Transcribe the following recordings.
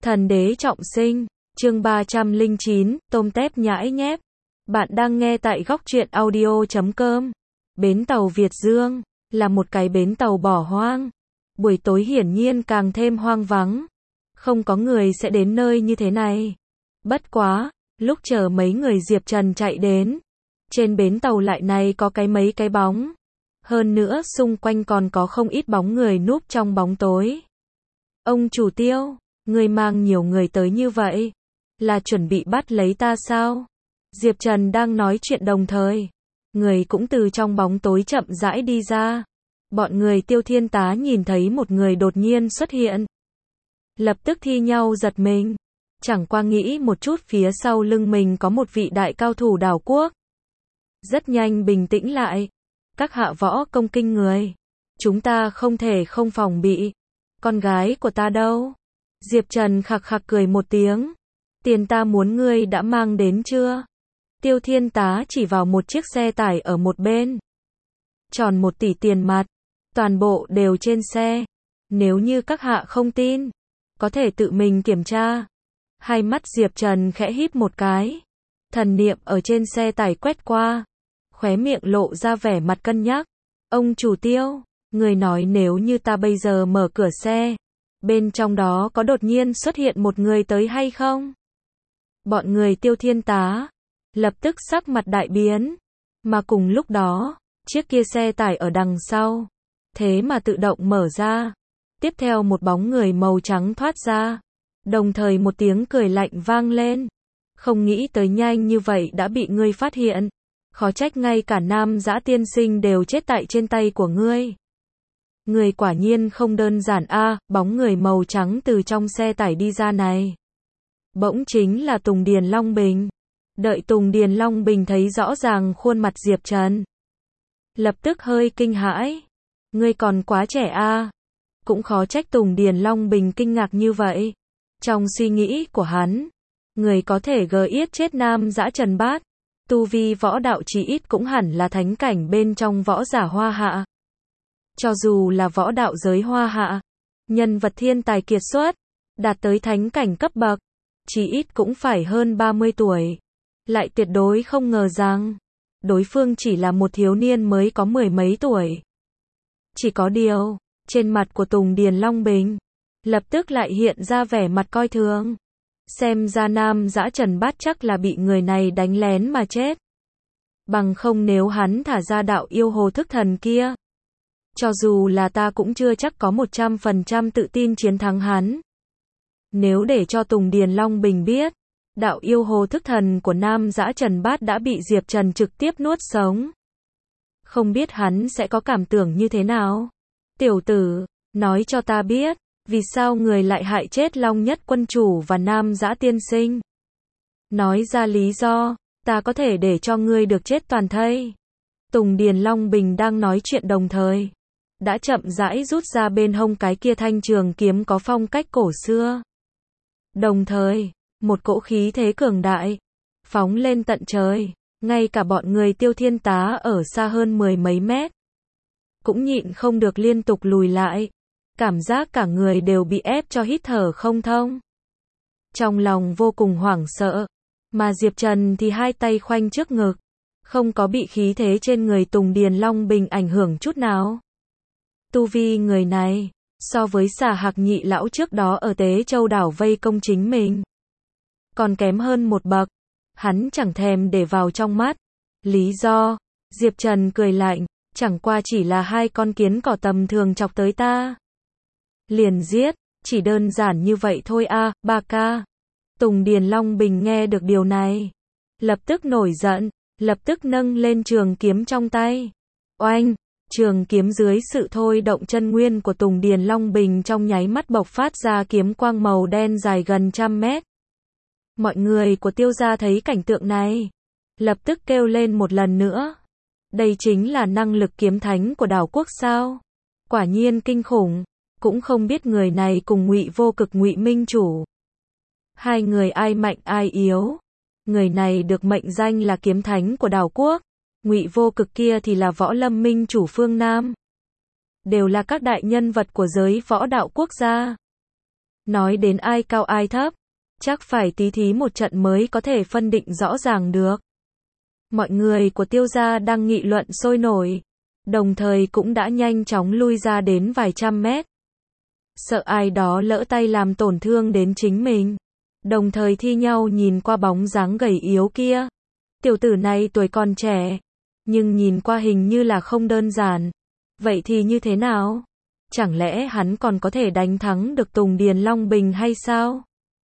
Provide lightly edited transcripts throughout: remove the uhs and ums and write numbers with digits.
Thần đế trọng sinh, chương 309, tôm tép nhãi nhép. Bạn đang nghe tại góc truyện audio.com. Bến tàu Việt Dương, là một cái bến tàu bỏ hoang. Buổi tối hiển nhiên càng thêm hoang vắng. Không có người sẽ đến nơi như thế này. Bất quá, lúc chờ mấy người Diệp Trần chạy đến, trên bến tàu lại này có mấy cái bóng. Hơn nữa xung quanh còn có không ít bóng người núp trong bóng tối. Ông chủ Tiêu, người mang nhiều người tới như vậy, là chuẩn bị bắt lấy ta sao? Diệp Trần đang nói chuyện đồng thời, người cũng từ trong bóng tối chậm rãi đi ra. Bọn người Tiêu Thiên Tá nhìn thấy một người đột nhiên xuất hiện, lập tức thi nhau giật mình, chẳng qua nghĩ một chút phía sau lưng mình có một vị đại cao thủ đảo quốc. Rất nhanh bình tĩnh lại, các hạ võ công kinh người, chúng ta không thể không phòng bị. Con gái của ta đâu? Diệp Trần khặc khặc cười một tiếng. Tiền ta muốn ngươi đã mang đến chưa? Tiêu Thiên Tá chỉ vào một chiếc xe tải ở một bên. Tròn 1 tỷ tiền mặt, toàn bộ đều trên xe. Nếu như các hạ không tin, có thể tự mình kiểm tra. Hai mắt Diệp Trần khẽ híp một cái. Thần niệm ở trên xe tải quét qua, khóe miệng lộ ra vẻ mặt cân nhắc. Ông chủ Tiêu, người nói nếu như ta bây giờ mở cửa xe, bên trong đó có đột nhiên xuất hiện một người tới hay không? Bọn người Tiêu Thiên Tá lập tức sắc mặt đại biến, mà cùng lúc đó, chiếc kia xe tải ở đằng sau, thế mà tự động mở ra. Tiếp theo một bóng người màu trắng thoát ra, đồng thời một tiếng cười lạnh vang lên. Không nghĩ tới nhanh như vậy đã bị ngươi phát hiện, khó trách ngay cả Nam Dã tiên sinh đều chết tại trên tay của ngươi. Người quả nhiên không đơn giản a. Bóng người màu trắng từ trong xe tải đi ra này, bỗng chính là Tùng Điền Long Bình. Đợi Tùng Điền Long Bình thấy rõ ràng khuôn mặt Diệp Trần, lập tức hơi kinh hãi. Ngươi còn quá trẻ a. Cũng khó trách Tùng Điền Long Bình kinh ngạc như vậy. Trong suy nghĩ của hắn, người có thể yết chết Nam Dã Trần Bát, tu vi võ đạo chí ít cũng hẳn là thánh cảnh bên trong võ giả Hoa Hạ. Cho dù là võ đạo giới Hoa Hạ, nhân vật thiên tài kiệt xuất, đạt tới thánh cảnh cấp bậc, chí ít cũng phải hơn 30 tuổi. Lại tuyệt đối không ngờ rằng, đối phương chỉ là một thiếu niên mới có 10 mấy tuổi. Chỉ có điều, trên mặt của Tùng Điền Long Bình, lập tức lại hiện ra vẻ mặt coi thường. Xem ra Nam Dã Trần Bát chắc là bị người này đánh lén mà chết. Bằng không nếu hắn thả ra đạo yêu hồ thức thần kia, cho dù là ta cũng chưa chắc có 100% tự tin chiến thắng hắn. Nếu để cho Tùng Điền Long Bình biết, đạo yêu hồ thức thần của Nam Dã Trần Bát đã bị Diệp Trần trực tiếp nuốt sống, không biết hắn sẽ có cảm tưởng như thế nào. Tiểu tử, nói cho ta biết, vì sao người lại hại chết Long Nhất quân chủ và Nam Dã tiên sinh? Nói ra lý do, ta có thể để cho ngươi được chết toàn thây. Tùng Điền Long Bình đang nói chuyện đồng thời, đã chậm rãi rút ra bên hông cái kia thanh trường kiếm có phong cách cổ xưa. Đồng thời, một cỗ khí thế cường đại phóng lên tận trời, ngay cả bọn người Tiêu Thiên Tá ở xa hơn 10 mấy mét cũng nhịn không được liên tục lùi lại, cảm giác cả người đều bị ép cho hít thở không thông. Trong lòng vô cùng hoảng sợ, mà Diệp Trần thì hai tay khoanh trước ngực, không có bị khí thế trên người Tùng Điền Long Bình ảnh hưởng chút nào. Tu vi người này, so với Xà Hạc nhị lão trước đó ở Tế Châu đảo vây công chính mình, còn kém hơn một bậc, hắn chẳng thèm để vào trong mắt. Lý do, Diệp Trần cười lạnh, chẳng qua chỉ là hai con kiến cỏ tầm thường chọc tới ta, liền giết, chỉ đơn giản như vậy thôi a. Ba ca. Tùng Điền Long Bình nghe được điều này, lập tức nổi giận, lập tức nâng lên trường kiếm trong tay. Oanh, trường kiếm dưới sự thôi động chân nguyên của Tùng Điền Long Bình trong nháy mắt bộc phát ra kiếm quang màu đen dài gần 100 mét. Mọi người của Tiêu gia thấy cảnh tượng này, lập tức kêu lên một lần nữa. Đây chính là năng lực kiếm thánh của đảo quốc sao? Quả nhiên kinh khủng, cũng không biết người này cùng Ngụy Vô Cực Ngụy Minh Chủ, hai người ai mạnh ai yếu. Người này được mệnh danh là kiếm thánh của đảo quốc, Ngụy Vô Cực kia thì là võ lâm minh chủ phương Nam. Đều là các đại nhân vật của giới võ đạo quốc gia. Nói đến ai cao ai thấp, chắc phải tí thí một trận mới có thể phân định rõ ràng được. Mọi người của Tiêu gia đang nghị luận sôi nổi, đồng thời cũng đã nhanh chóng lui ra đến vài trăm mét. Sợ ai đó lỡ tay làm tổn thương đến chính mình. Đồng thời thi nhau nhìn qua bóng dáng gầy yếu kia. Tiểu tử này tuổi còn trẻ, nhưng nhìn qua hình như là không đơn giản. Vậy thì như thế nào? Chẳng lẽ hắn còn có thể đánh thắng được Tùng Điền Long Bình hay sao?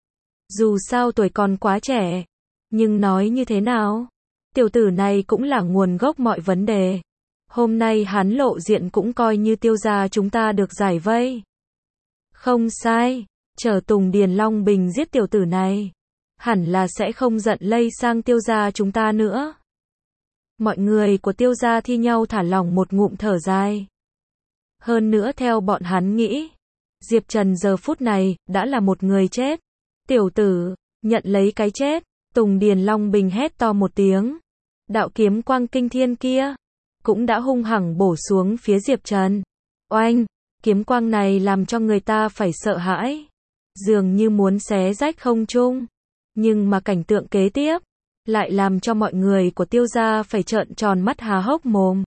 Dù sao tuổi còn quá trẻ, nhưng nói như thế nào? Tiểu tử này cũng là nguồn gốc mọi vấn đề. Hôm nay hắn lộ diện cũng coi như Tiêu gia chúng ta được giải vây. Không sai, chờ Tùng Điền Long Bình giết tiểu tử này, hẳn là sẽ không giận lây sang Tiêu gia chúng ta nữa. Mọi người của Tiêu gia thi nhau thả lỏng một ngụm thở dài. Hơn nữa theo bọn hắn nghĩ, Diệp Trần giờ phút này đã là một người chết. Tiểu tử, nhận lấy cái chết. Tùng Điền Long Bình hét to một tiếng. Đạo kiếm quang kinh thiên kia cũng đã hung hăng bổ xuống phía Diệp Trần. Oanh, kiếm quang này làm cho người ta phải sợ hãi, dường như muốn xé rách không trung. Nhưng mà cảnh tượng kế tiếp lại làm cho mọi người của Tiêu gia phải trợn tròn mắt há hốc mồm.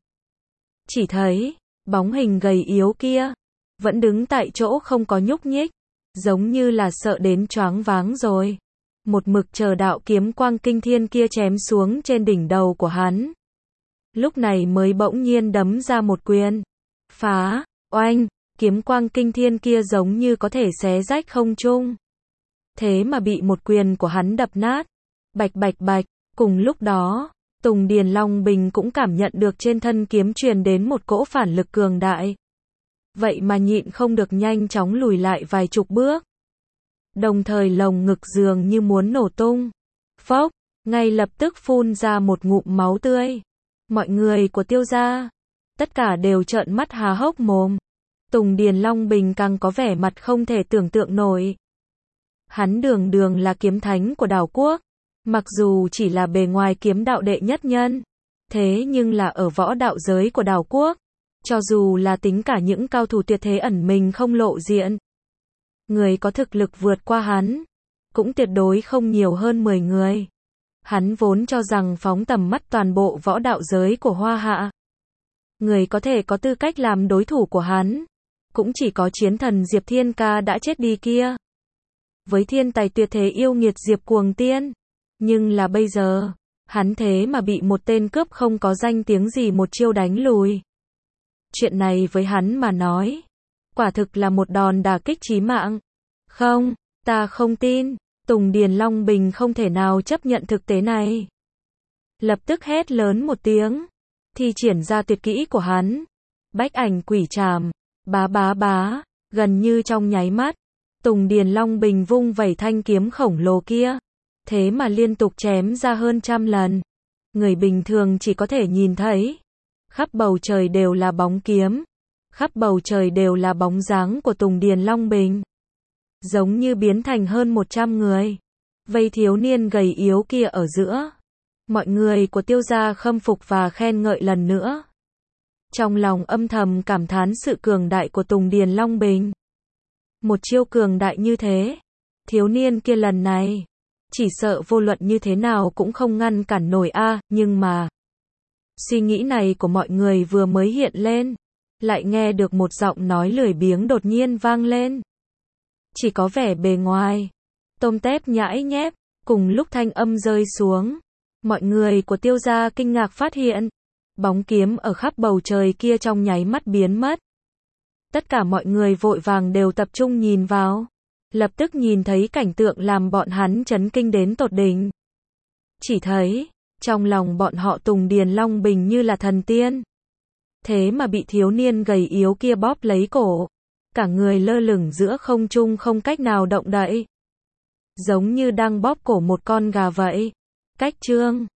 Chỉ thấy bóng hình gầy yếu kia vẫn đứng tại chỗ không có nhúc nhích, giống như là sợ đến choáng váng rồi. Một mực chờ đạo kiếm quang kinh thiên kia chém xuống trên đỉnh đầu của hắn. Lúc này mới bỗng nhiên đấm ra một quyền. Phá, oanh, kiếm quang kinh thiên kia giống như có thể xé rách không trung. Thế mà bị một quyền của hắn đập nát. Bạch bạch bạch, cùng lúc đó, Tùng Điền Long Bình cũng cảm nhận được trên thân kiếm truyền đến một cỗ phản lực cường đại. Vậy mà nhịn không được nhanh chóng lùi lại vài chục bước. Đồng thời lồng ngực dường như muốn nổ tung. Phốc, ngay lập tức phun ra một ngụm máu tươi. Mọi người của Tiêu gia, tất cả đều trợn mắt há hốc mồm. Tùng Điền Long Bình càng có vẻ mặt không thể tưởng tượng nổi. Hắn đường đường là kiếm thánh của đảo quốc. Mặc dù chỉ là bề ngoài kiếm đạo đệ nhất nhân, thế nhưng là ở võ đạo giới của đảo quốc, cho dù là tính cả những cao thủ tuyệt thế ẩn mình không lộ diện, người có thực lực vượt qua hắn, cũng tuyệt đối không nhiều hơn 10 người. Hắn vốn cho rằng phóng tầm mắt toàn bộ võ đạo giới của Hoa Hạ, người có thể có tư cách làm đối thủ của hắn, cũng chỉ có chiến thần Diệp Thiên Ca đã chết đi kia. Với thiên tài tuyệt thế yêu nghiệt Diệp Cuồng Tiên. Nhưng là bây giờ, hắn thế mà bị một tên cướp không có danh tiếng gì một chiêu đánh lùi. Chuyện này với hắn mà nói, quả thực là một đòn đả kích chí mạng. Không, ta không tin. Tùng Điền Long Bình không thể nào chấp nhận thực tế này. Lập tức hét lớn một tiếng, thi triển ra tuyệt kỹ của hắn. Bách ảnh quỷ trảm, bá bá bá, gần như trong nháy mắt, Tùng Điền Long Bình vung vẩy thanh kiếm khổng lồ kia. Thế mà liên tục chém ra hơn 100 lần. Người bình thường chỉ có thể nhìn thấy. Khắp bầu trời đều là bóng kiếm. Khắp bầu trời đều là bóng dáng của Tùng Điền Long Bình. Giống như biến thành hơn 100 người. Vây thiếu niên gầy yếu kia ở giữa. Mọi người của Tiêu gia khâm phục và khen ngợi lần nữa. Trong lòng âm thầm cảm thán sự cường đại của Tùng Điền Long Bình. Một chiêu cường đại như thế. Thiếu niên kia lần này chỉ sợ vô luận như thế nào cũng không ngăn cản nổi a, nhưng mà suy nghĩ này của mọi người vừa mới hiện lên, lại nghe được một giọng nói lười biếng đột nhiên vang lên. Chỉ có vẻ bề ngoài, tôm tép nhãi nhép, cùng lúc thanh âm rơi xuống, mọi người của Tiêu gia kinh ngạc phát hiện, bóng kiếm ở khắp bầu trời kia trong nháy mắt biến mất. Tất cả mọi người vội vàng đều tập trung nhìn vào. Lập tức nhìn thấy cảnh tượng làm bọn hắn chấn kinh đến tột đỉnh. Chỉ thấy, trong lòng bọn họ Tùng Điền Long Bình như là thần tiên. Thế mà bị thiếu niên gầy yếu kia bóp lấy cổ. Cả người lơ lửng giữa không trung không cách nào động đậy. Giống như đang bóp cổ một con gà vậy. Cách chương